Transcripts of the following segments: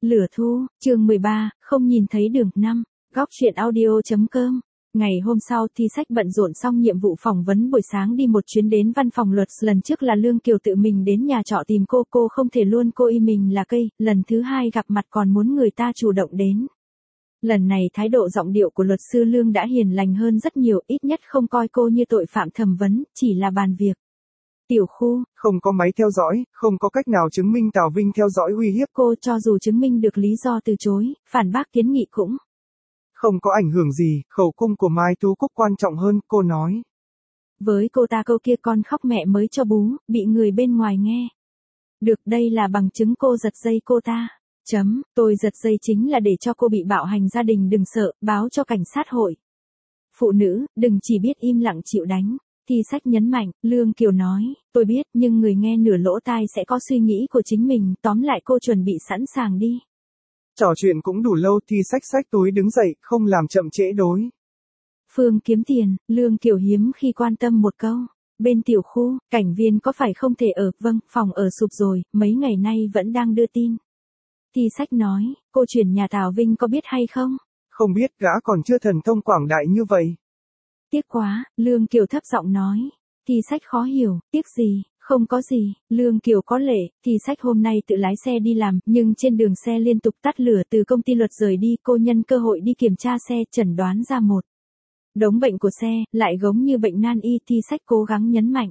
Lửa thu, chương 13, không nhìn thấy đường 5, góc truyện audio.com. Ngày hôm sau Thi Sách bận rộn xong nhiệm vụ phỏng vấn buổi sáng đi một chuyến đến văn phòng luật. Lần trước là Lương Kiều tự mình đến nhà trọ tìm cô không thể luôn cô y mình là cây, lần thứ hai gặp mặt còn muốn người ta chủ động đến. Lần này thái độ giọng điệu của luật sư Lương đã hiền lành hơn rất nhiều, ít nhất không coi cô như tội phạm thẩm vấn, chỉ là bàn việc. Tiểu Khu, không có máy theo dõi, không có cách nào chứng minh Tào Vinh theo dõi uy hiếp. Cô cho dù chứng minh được lý do từ chối, phản bác kiến nghị cũng không có ảnh hưởng gì, khẩu cung của Mai Tú Cúc quan trọng hơn, cô nói. Với cô ta câu kia con khóc mẹ mới cho bú, bị người bên ngoài nghe. Được, đây là bằng chứng cô giật dây cô ta. Tôi giật dây chính là để cho cô bị bạo hành gia đình đừng sợ, báo cho cảnh sát hội. Phụ nữ, đừng chỉ biết im lặng chịu đánh. Thi Sách nhấn mạnh, Lương Kiều nói, tôi biết nhưng người nghe nửa lỗ tai sẽ có suy nghĩ của chính mình, tóm lại cô chuẩn bị sẵn sàng đi. Trò chuyện cũng đủ lâu, Thi Sách xách túi đứng dậy, không làm chậm trễ đối. Phương kiếm tiền, Lương Kiều hiếm khi quan tâm một câu. Bên Tiểu Khu, cảnh viên có phải không thể ở, vâng, phòng ở sụp rồi, mấy ngày nay vẫn đang đưa tin. Thi Sách nói, cô chuyển nhà Tào Vinh có biết hay không? Không biết, gã còn chưa thần thông quảng đại như vậy. Tiếc quá, Lương Kiều thấp giọng nói. Thi Sách khó hiểu, tiếc gì, không có gì, Lương Kiều có lệ. Thi Sách hôm nay tự lái xe đi làm, nhưng trên đường xe liên tục tắt lửa. Từ công ty luật rời đi, cô nhân cơ hội đi kiểm tra xe, chẩn đoán ra một đống bệnh của xe, lại giống như bệnh nan y. Thi Sách cố gắng nhấn mạnh.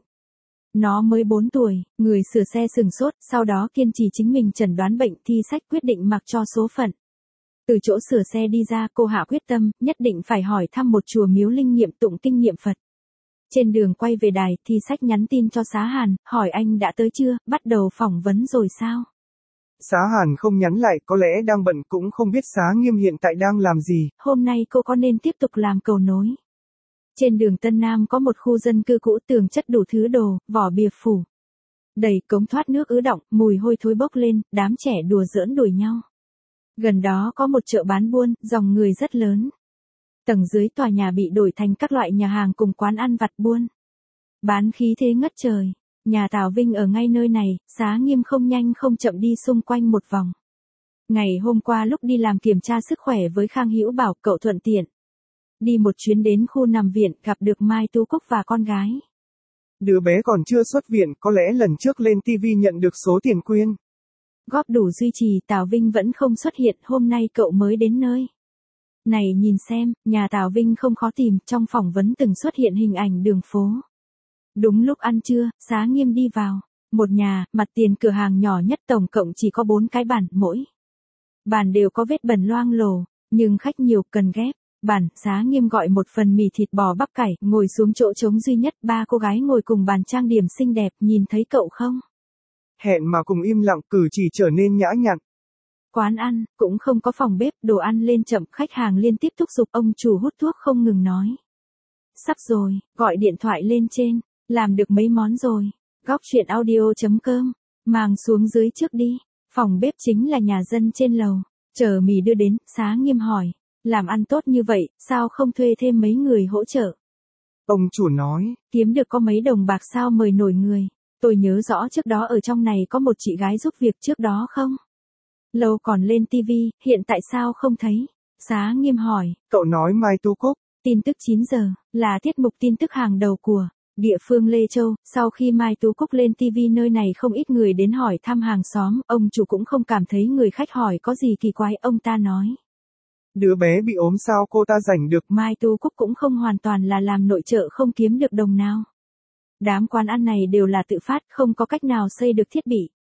Nó mới 4 tuổi, người sửa xe sừng sốt, sau đó kiên trì chính mình chẩn đoán bệnh. Thi Sách quyết định mặc cho số phận. Từ chỗ sửa xe đi ra, cô hạ quyết tâm, nhất định phải hỏi thăm một chùa miếu linh nghiệm tụng kinh niệm Phật. Trên đường quay về đài, Thi Sách nhắn tin cho Xá Hàn, hỏi anh đã tới chưa, bắt đầu phỏng vấn rồi sao? Xá Hàn không nhắn lại, có lẽ đang bận, cũng không biết Xá Nghiêm hiện tại đang làm gì. Hôm nay cô có nên tiếp tục làm cầu nối? Trên đường Tân Nam có một khu dân cư cũ, tường chất đủ thứ đồ, vỏ bìa phủ đầy, cống thoát nước ứ đọng, mùi hôi thối bốc lên, đám trẻ đùa giỡn đuổi nhau. Gần đó có một chợ bán buôn, dòng người rất lớn. Tầng dưới tòa nhà bị đổi thành các loại nhà hàng cùng quán ăn vặt buôn. Bán khí thế ngất trời. Nhà Tào Vinh ở ngay nơi này, Xá Nghiêm không nhanh không chậm đi xung quanh một vòng. Ngày hôm qua lúc đi làm kiểm tra sức khỏe với Khang Hữu bảo cậu thuận tiện đi một chuyến đến khu nằm viện, gặp được Mai Tú Cúc và con gái. Đứa bé còn chưa xuất viện, có lẽ lần trước lên TV nhận được số tiền quyên góp đủ duy trì. Tào Vinh vẫn không xuất hiện, hôm nay cậu mới đến nơi này nhìn xem, nhà Tào Vinh không khó tìm, trong phỏng vấn từng xuất hiện hình ảnh đường phố. Đúng lúc ăn trưa, Xá Nghiêm đi vào một nhà, mặt tiền cửa hàng nhỏ nhất, tổng cộng chỉ có 4 cái bàn, mỗi bàn đều có vết bẩn loang lổ, nhưng khách nhiều cần ghép. Bàn, Xá Nghiêm gọi một phần mì thịt bò bắp cải, ngồi xuống chỗ trống duy nhất, 3 cô gái ngồi cùng bàn trang điểm xinh đẹp, nhìn thấy cậu không? Hẹn mà cùng im lặng, cử chỉ trở nên nhã nhặn. Quán ăn, cũng không có phòng bếp, đồ ăn lên chậm, khách hàng liên tiếp thúc giục, ông chủ hút thuốc không ngừng nói. Sắp rồi, gọi điện thoại lên trên, làm được mấy món rồi. Góc truyện audio.com, mang xuống dưới trước đi. Phòng bếp chính là nhà dân trên lầu. Chờ mì đưa đến, Xá Nghiêm hỏi. Làm ăn tốt như vậy, sao không thuê thêm mấy người hỗ trợ? Ông chủ nói. Kiếm được có mấy đồng bạc sao mời nổi người. Tôi nhớ rõ trước đó ở trong này có một chị gái giúp việc trước đó không? Lâu còn lên TV, hiện tại sao không thấy? Xá Nghiêm hỏi. Cậu nói Mai Tú Cúc. Tin tức 9 giờ, là tiết mục tin tức hàng đầu của địa phương Lê Châu. Sau khi Mai Tú Cúc lên TV nơi này không ít người đến hỏi thăm hàng xóm, ông chủ cũng không cảm thấy người khách hỏi có gì kỳ quái, ông ta nói. Đứa bé bị ốm sao cô ta rảnh được. Mai Tú Cúc cũng không hoàn toàn là làm nội trợ không kiếm được đồng nào. Đám quán ăn này đều là tự phát, không có cách nào xây được thiết bị.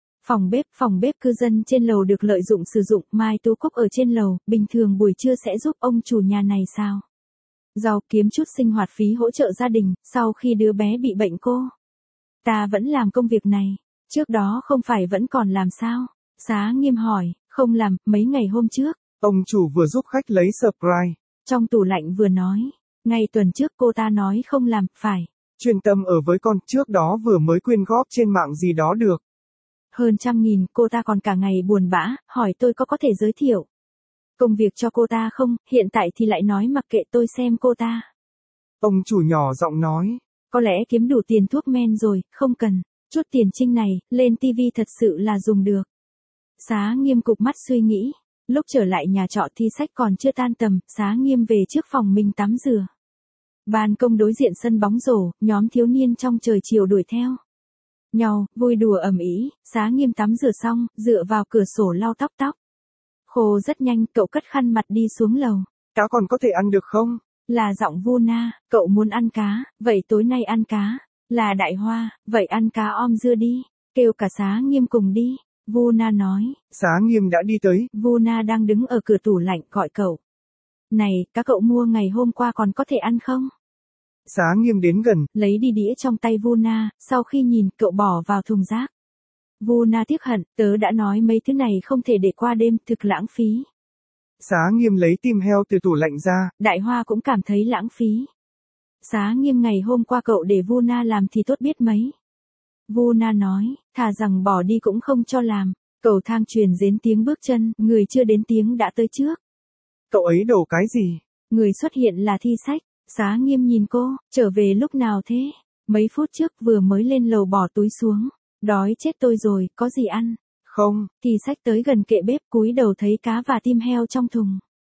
Phòng bếp cư dân trên lầu được lợi dụng sử dụng, Mai Tú Cúc ở trên lầu, bình thường buổi trưa sẽ giúp ông chủ nhà này sao? Rau, kiếm chút sinh hoạt phí hỗ trợ gia đình, sau khi đứa bé bị bệnh cô ta vẫn làm công việc này, trước đó không phải vẫn còn làm sao? Xá Nghiêm hỏi, không làm, mấy ngày hôm trước. Ông chủ vừa giúp khách lấy surprise. Trong tủ lạnh vừa nói, ngay tuần trước cô ta nói không làm, phải chuyên tâm ở với con, trước đó vừa mới quyên góp trên mạng gì đó được hơn 100.000, cô ta còn cả ngày buồn bã, hỏi tôi có thể giới thiệu công việc cho cô ta không, hiện tại thì lại nói mặc kệ tôi xem cô ta. Ông chủ nhỏ giọng nói. Có lẽ kiếm đủ tiền thuốc men rồi, không cần, chút tiền trinh này, lên TV thật sự là dùng được. Xá Nghiêm cụp mắt suy nghĩ. Lúc trở lại nhà trọ Thi Sách còn chưa tan tầm, Xá Nghiêm về trước phòng mình tắm rửa. Ban công đối diện sân bóng rổ, nhóm thiếu niên trong trời chiều đuổi theo nhau, vui đùa ầm ĩ. Xá Nghiêm tắm rửa xong, dựa vào cửa sổ lau tóc. Khô rất nhanh, cậu cất khăn mặt đi xuống lầu. Cá còn có thể ăn được không? Là giọng Vu Na, cậu muốn ăn cá, vậy tối nay ăn cá. Là Đại Hoa, vậy ăn cá om dưa đi, kêu cả Xá Nghiêm cùng đi. Vu Na nói. Xá Nghiêm đã đi tới. Vu Na đang đứng ở cửa tủ lạnh gọi cậu. Này, cá cậu mua ngày hôm qua còn có thể ăn không? Xá Nghiêm đến gần, lấy đi đĩa trong tay Vu Na, sau khi nhìn cậu bỏ vào thùng rác. Vu Na tiếc hận, tớ đã nói mấy thứ này không thể để qua đêm, thực lãng phí. Xá Nghiêm lấy tim heo từ tủ lạnh ra. Đại Hoa cũng cảm thấy lãng phí. Xá Nghiêm ngày hôm qua cậu để Vu Na làm thì tốt biết mấy. Vu Na nói, thà rằng bỏ đi cũng không cho làm. Cầu thang truyền đến tiếng bước chân, người chưa đến tiếng đã tới trước. Cậu ấy đổ cái gì? Người xuất hiện là Thi Sách. Xá Nghiêm nhìn cô, trở về lúc nào thế? Mấy phút trước vừa mới lên lầu bỏ túi xuống. Đói chết tôi rồi, có gì ăn? Không. Thi Sách tới gần kệ bếp cúi đầu thấy cá và tim heo trong thùng.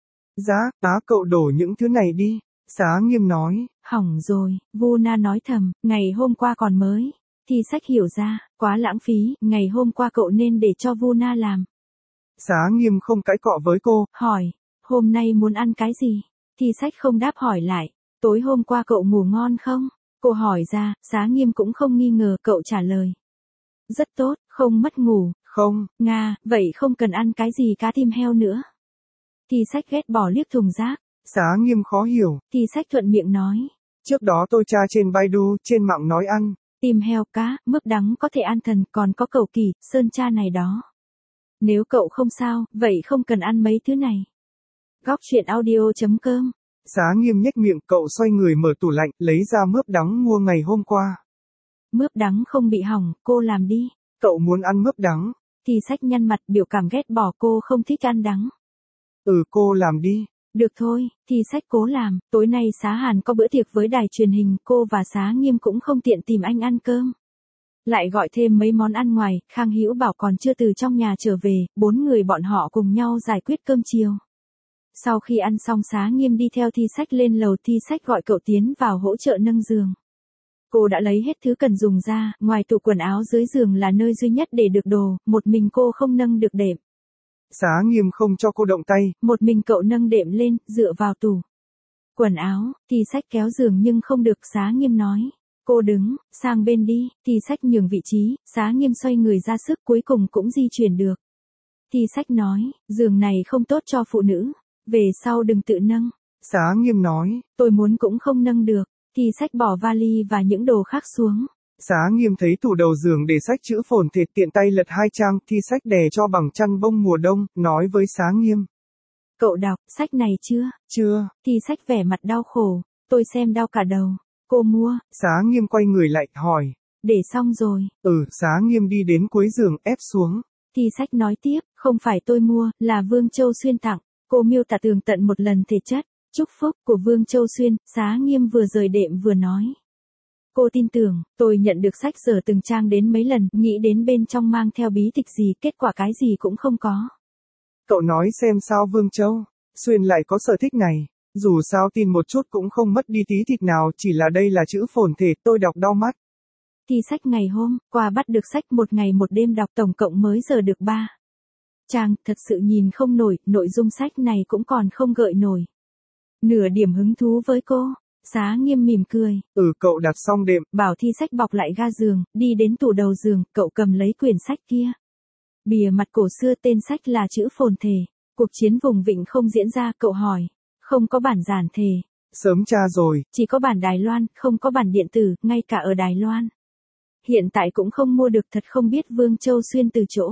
Cậu đổ những thứ này đi. Xá Nghiêm nói. Hỏng rồi, Vu Na nói thầm, ngày hôm qua còn mới. Thi Sách hiểu ra, quá lãng phí, ngày hôm qua cậu nên để cho Vu Na làm. Xá Nghiêm không cãi cọ với cô. Hỏi, hôm nay muốn ăn cái gì? Thi Sách không đáp hỏi lại, tối hôm qua cậu ngủ ngon không? Cô hỏi ra, Xá Nghiêm cũng không nghi ngờ, cậu trả lời. Rất tốt, không mất ngủ. Không. Nga, vậy không cần ăn cái gì cá tim heo nữa. Thi Sách ghét bỏ liếc thùng rác. Xá Nghiêm khó hiểu. Thi Sách thuận miệng nói. Trước đó tôi tra trên Baidu, trên mạng nói ăn. Tim heo cá, mướp đắng có thể an thần, còn có cầu kỳ, sơn tra này đó. Nếu cậu không sao, vậy không cần ăn mấy thứ này. Góc truyện audio.com. Xá Nghiêm nhếch miệng, cậu xoay người mở tủ lạnh, lấy ra mướp đắng mua ngày hôm qua. Mướp đắng không bị hỏng, cô làm đi. Cậu muốn ăn mướp đắng. Thi Sách nhăn mặt biểu cảm ghét bỏ, cô không thích ăn đắng. Cô làm đi. Được thôi, Thi Sách cố làm, tối nay Xá Hàn có bữa tiệc với đài truyền hình, cô và Xá Nghiêm cũng không tiện tìm anh ăn cơm. Lại gọi thêm mấy món ăn ngoài, Khang Hữu Bảo còn chưa từ trong nhà trở về, 4 người bọn họ cùng nhau giải quyết cơm chiều. Sau khi ăn xong Xá Nghiêm đi theo Thi Sách lên lầu, Thi Sách gọi cậu tiến vào hỗ trợ nâng giường. Cô đã lấy hết thứ cần dùng ra, ngoài tủ quần áo dưới giường là nơi duy nhất để được đồ, một mình cô không nâng được đệm. Xá Nghiêm không cho cô động tay. Một mình cậu nâng đệm lên, dựa vào tủ quần áo, Thi Sách kéo giường nhưng không được, Xá Nghiêm nói. Cô đứng, sang bên đi, Thi Sách nhường vị trí, Xá Nghiêm xoay người ra sức cuối cùng cũng di chuyển được. Thi Sách nói, giường này không tốt cho phụ nữ, về sau đừng tự nâng. Xá Nghiêm nói, tôi muốn cũng không nâng được. Thi Sách bỏ vali và những đồ khác xuống. Xá Nghiêm thấy tủ đầu giường để sách chữ phồn thịt, tiện tay lật 2 trang, Thi Sách đè cho bằng chăn bông mùa đông, nói với Xá Nghiêm. Cậu đọc sách này chưa? Chưa. Thi Sách vẻ mặt đau khổ, tôi xem đau cả đầu. Cô mua. Xá Nghiêm quay người lại, hỏi. Để xong rồi. Xá Nghiêm đi đến cuối giường, ép xuống. Thi Sách nói tiếp, không phải tôi mua, là Vương Châu Xuyên tặng. Cô miêu tả tường tận một lần thể chất, chúc phúc của Vương Châu Xuyên, Xá Nghiêm vừa rời đệm vừa nói. Cô tin tưởng, tôi nhận được sách giờ từng trang đến mấy lần, nghĩ đến bên trong mang theo bí tịch gì, kết quả cái gì cũng không có. Cậu nói xem sao Vương Châu Xuyên lại có sở thích này. Dù sao tin một chút cũng không mất đi tí thịt nào, chỉ là đây là chữ phồn thể, tôi đọc đau mắt. Thi Sách ngày hôm qua bắt được sách một ngày một đêm đọc, tổng cộng mới giờ được 3 trang, thật sự nhìn không nổi, nội dung sách này cũng còn không gợi nổi nửa điểm hứng thú với cô. Xá Nghiêm mỉm cười. Cậu đặt xong đệm. Bảo Thi Sách bọc lại ga giường, đi đến tủ đầu giường, cậu cầm lấy quyển sách kia. Bìa mặt cổ xưa, tên sách là chữ phồn thể. Cuộc chiến vùng vịnh không diễn ra, cậu hỏi. Không có bản giản thể. Sớm tra rồi. Chỉ có bản Đài Loan, không có bản điện tử, ngay cả ở Đài Loan. Hiện tại cũng không mua được, thật không biết Vương Châu Xuyên từ chỗ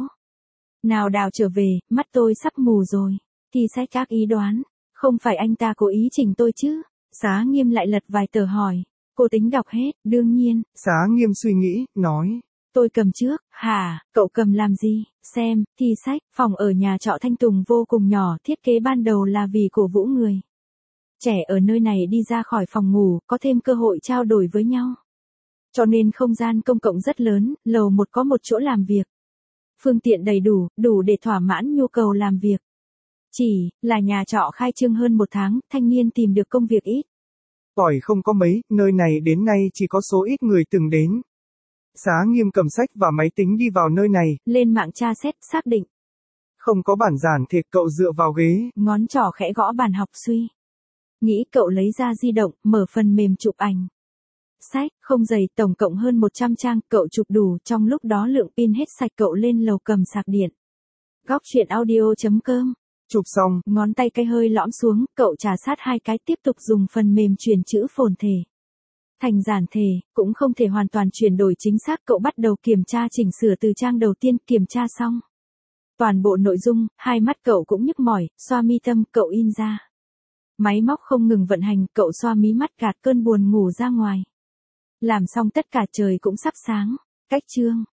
nào đào trở về, mắt tôi sắp mù rồi. Thi Sách các ý đoán. Không phải anh ta cố ý chỉnh tôi chứ? Xá Nghiêm lại lật vài tờ hỏi. Cô tính đọc hết, đương nhiên. Xá Nghiêm suy nghĩ, nói. Tôi cầm trước. Hả, cậu cầm làm gì? Xem, Thi Sách, phòng ở nhà trọ Thanh Tùng vô cùng nhỏ, thiết kế ban đầu là vì cổ vũ người trẻ ở nơi này đi ra khỏi phòng ngủ, có thêm cơ hội trao đổi với nhau. Cho nên không gian công cộng rất lớn, lầu 1 có một chỗ làm việc. Phương tiện đầy đủ, đủ để thỏa mãn nhu cầu làm việc. Chỉ là nhà trọ khai trương hơn 1 tháng, thanh niên tìm được công việc ít. Tỏi không có mấy, nơi này đến nay chỉ có số ít người từng đến. Xá Nghiêm cầm sách và máy tính đi vào nơi này. Lên mạng tra xét, xác định. Không có bản giản thiệt, cậu dựa vào ghế. Ngón trỏ khẽ gõ bàn học suy. Nghĩ cậu lấy ra di động, mở phần mềm chụp ảnh. Sách, không dày, tổng cộng hơn 100 trang, cậu chụp đủ, trong lúc đó lượng pin hết sạch cậu lên lầu cầm sạc điện. Góc chuyện audio.com. Chụp xong, ngón tay cây hơi lõm xuống, cậu trà sát 2 cái tiếp tục dùng phần mềm chuyển chữ phồn thể thành giản thể, cũng không thể hoàn toàn chuyển đổi chính xác, cậu bắt đầu kiểm tra chỉnh sửa từ trang đầu tiên, kiểm tra xong toàn bộ nội dung, hai mắt cậu cũng nhức mỏi, xoa mi tâm, cậu in ra. Máy móc không ngừng vận hành, cậu xoa mí mắt gạt cơn buồn ngủ ra ngoài. Làm xong tất cả trời cũng sắp sáng, cách chương